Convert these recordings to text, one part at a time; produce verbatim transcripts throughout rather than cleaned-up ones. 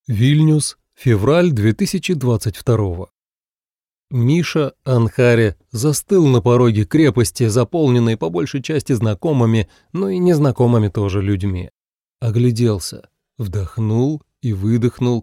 Вильнюс, февраль две тысячи двадцать второго. Миша Анхаре застыл на пороге крепости, заполненной по большей части знакомыми, но и незнакомыми тоже людьми. Огляделся, вдохнул и выдохнул.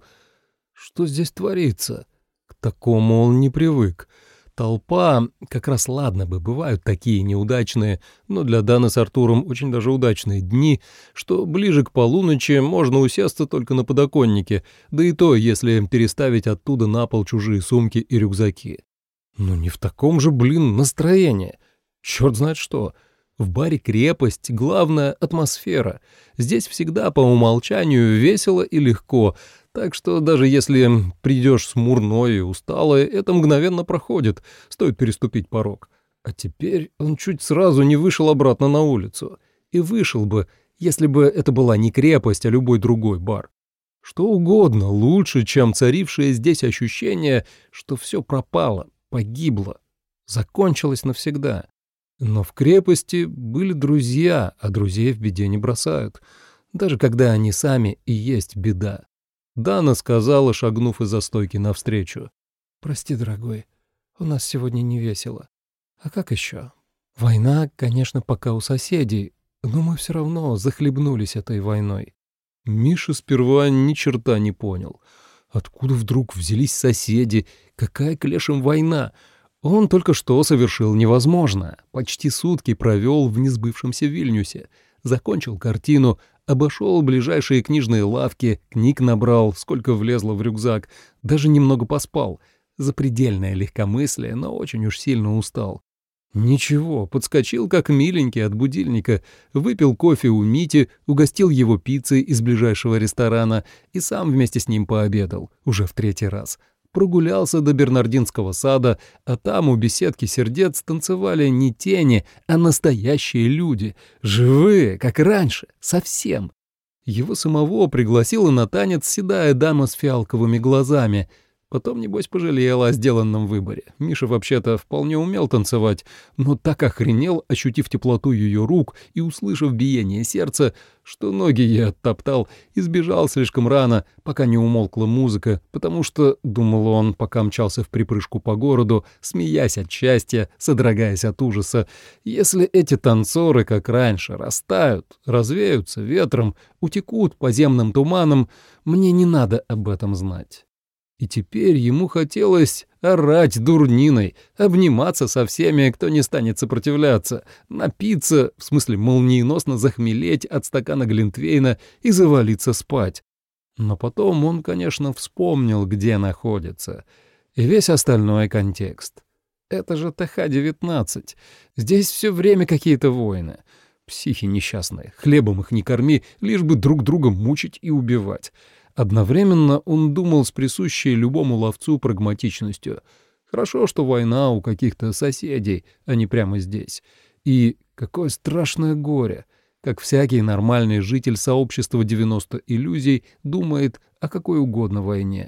Что здесь творится? К такому он не привык. Толпа, как раз ладно бы, бывают такие неудачные, но для Даны с Артуром очень даже удачные дни, что ближе к полуночи можно усесться только на подоконнике, да и то, если переставить оттуда на пол чужие сумки и рюкзаки. Но не в таком же, блин, настроении. Черт знает что. В баре «Крепость» главная атмосфера. Здесь всегда по умолчанию весело и легко, так что даже если придешь смурной и усталый, это мгновенно проходит, стоит переступить порог. А теперь он чуть сразу не вышел обратно на улицу. И вышел бы, если бы это была не «Крепость», а любой другой бар. Что угодно лучше, чем царившее здесь ощущение, что все пропало, погибло, закончилось навсегда. Но в «Крепости» были друзья, а друзей в беде не бросают, даже когда они сами и есть беда. Дана сказала, шагнув из-за стойки навстречу. «Прости, дорогой, у нас сегодня не весело. А как еще? Война, конечно, пока у соседей, но мы все равно захлебнулись этой войной». Миша сперва ни черта не понял. Откуда вдруг взялись соседи? Какая к лешим война? Он только что совершил невозможное. Почти сутки провел в несбывшемся Вильнюсе. Закончил картину, обошел ближайшие книжные лавки, книг набрал, сколько влезло в рюкзак, даже немного поспал. Запредельное легкомыслие, но очень уж сильно устал. Ничего, подскочил как миленький от будильника, выпил кофе у Мити, угостил его пиццей из ближайшего ресторана и сам вместе с ним пообедал, уже в третий раз. Прогулялся до Бернардинского сада, а там у беседки сердец танцевали не тени, а настоящие люди, живые, как раньше, совсем. Его самого пригласила на танец седая дама с фиалковыми глазами. Потом, небось, пожалела о сделанном выборе. Миша вообще-то вполне умел танцевать, но так охренел, ощутив теплоту ее рук и услышав биение сердца, что ноги ей оттоптал и сбежал слишком рано, пока не умолкла музыка, потому что, думал он, пока мчался в припрыжку по городу, смеясь от счастья, содрогаясь от ужаса, если эти танцоры, как раньше, растают, развеются ветром, утекут подземным туманом, мне не надо об этом знать. И теперь ему хотелось орать дурниной, обниматься со всеми, кто не станет сопротивляться, напиться, в смысле молниеносно захмелеть от стакана глинтвейна и завалиться спать. Но потом он, конечно, вспомнил, где находится, и весь остальной контекст. Это же Тэ Ха девятнадцать. Здесь все время какие-то войны. Психи несчастные, хлебом их не корми, лишь бы друг друга мучить и убивать. Одновременно он думал с присущей любому ловцу прагматичностью. Хорошо, что война у каких-то соседей, а не прямо здесь. И какое страшное горе, как всякий нормальный житель сообщества девяносто иллюзий думает о какой угодно войне.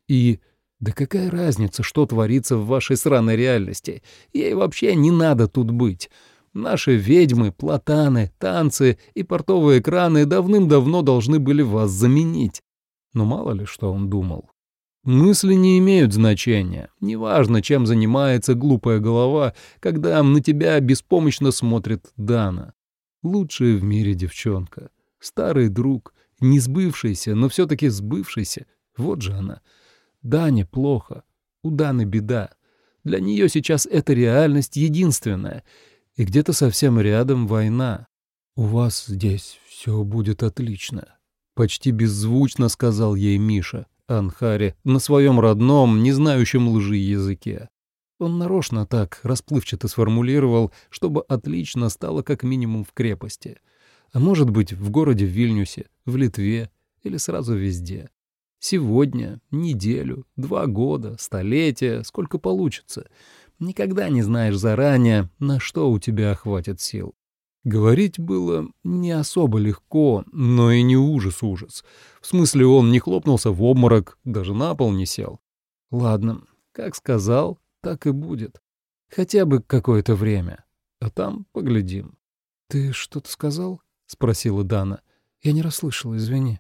И да какая разница, что творится в вашей сраной реальности? Ей вообще не надо тут быть. Наши ведьмы, платаны, танцы и портовые краны давным-давно должны были вас заменить. Но мало ли, что он думал. Мысли не имеют значения. Неважно, чем занимается глупая голова, когда на тебя беспомощно смотрит Дана. Лучшая в мире девчонка. Старый друг, не сбывшийся, но все-таки сбывшийся. Вот же она. Дане плохо. У Даны беда. Для нее сейчас эта реальность единственная. И где-то совсем рядом война. «У вас здесь все будет отлично», — почти беззвучно сказал ей Миша Анхаре на своем родном, не знающем лжи языке. Он нарочно так расплывчато сформулировал, чтобы «отлично» стало как минимум в крепости. А может быть, в городе Вильнюсе, в Литве или сразу везде. Сегодня, неделю, два года, столетие, сколько получится. Никогда не знаешь заранее, на что у тебя хватит сил. Говорить было не особо легко, но и не ужас-ужас. В смысле, он не хлопнулся в обморок, даже на пол не сел. Ладно, как сказал, так и будет. Хотя бы какое-то время. А там поглядим. — Ты что-то сказал? — спросила Дана. — Я не расслышала, извини. —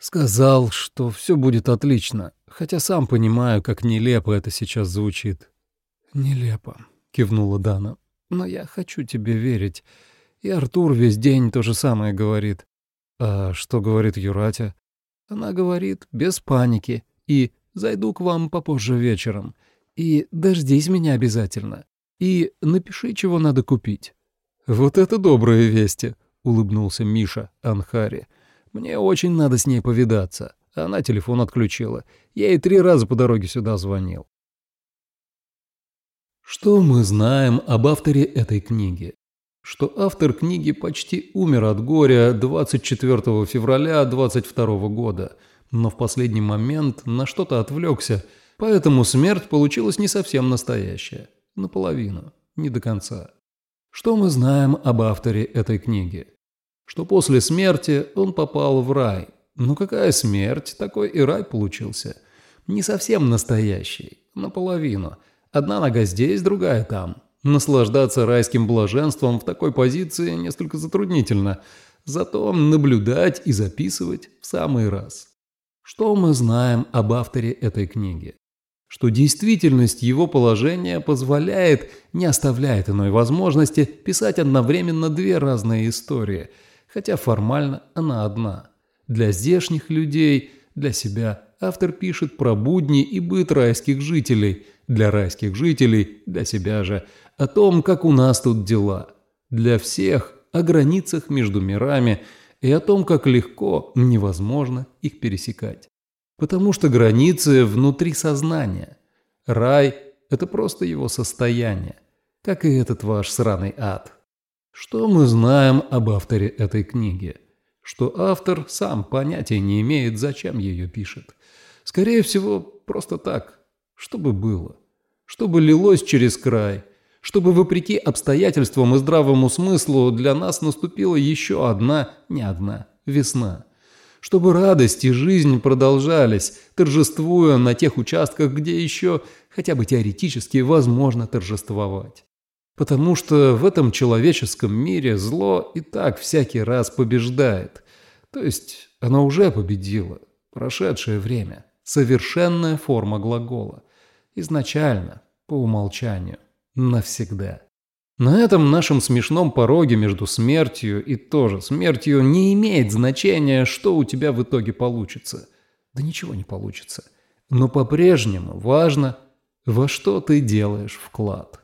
Сказал, что все будет отлично, хотя сам понимаю, как нелепо это сейчас звучит. «Нелепо», — кивнула Дана. «Но я хочу тебе верить. И Артур весь день то же самое говорит». «А что говорит Юратя?» «Она говорит, без паники. И зайду к вам попозже вечером. И дождись меня обязательно. И напиши, чего надо купить». «Вот это добрые вести», — улыбнулся Миша Анхари. «Мне очень надо с ней повидаться». Она телефон отключила. Я ей три раза по дороге сюда звонил. Что мы знаем об авторе этой книги? Что автор книги почти умер от горя двадцать четвёртого февраля двадцать второго года, но в последний момент на что-то отвлекся, поэтому смерть получилась не совсем настоящая, наполовину, не до конца. Что мы знаем об авторе этой книги? Что после смерти он попал в рай. Но какая смерть, такой и рай получился. Не совсем настоящий, наполовину. Одна нога здесь, другая там. Наслаждаться райским блаженством в такой позиции несколько затруднительно. Зато наблюдать и записывать в самый раз. Что мы знаем об авторе этой книги? Что действительность его положения позволяет, не оставляет иной возможности, писать одновременно две разные истории, хотя формально она одна. Для здешних людей, для себя автор пишет про будни и быт райских жителей, для райских жителей, для себя же, о том, как у нас тут дела, для всех о границах между мирами и о том, как легко, невозможно их пересекать. Потому что границы внутри сознания. Рай – это просто его состояние, как и этот ваш сраный ад. Что мы знаем об авторе этой книги? Что автор сам понятия не имеет, зачем ее пишет. Скорее всего, просто так, чтобы было. Чтобы лилось через край. Чтобы, вопреки обстоятельствам и здравому смыслу, для нас наступила еще одна, не одна, весна. Чтобы радость и жизнь продолжались, торжествуя на тех участках, где еще хотя бы теоретически возможно торжествовать. Потому что в этом человеческом мире зло и так всякий раз побеждает. То есть оно уже победило. Прошедшее время. Совершенная форма глагола. Изначально, по умолчанию, навсегда. На этом нашем смешном пороге между смертью и тоже смертью не имеет значения, что у тебя в итоге получится. Да ничего не получится. Но по-прежнему важно, во что ты делаешь вклад.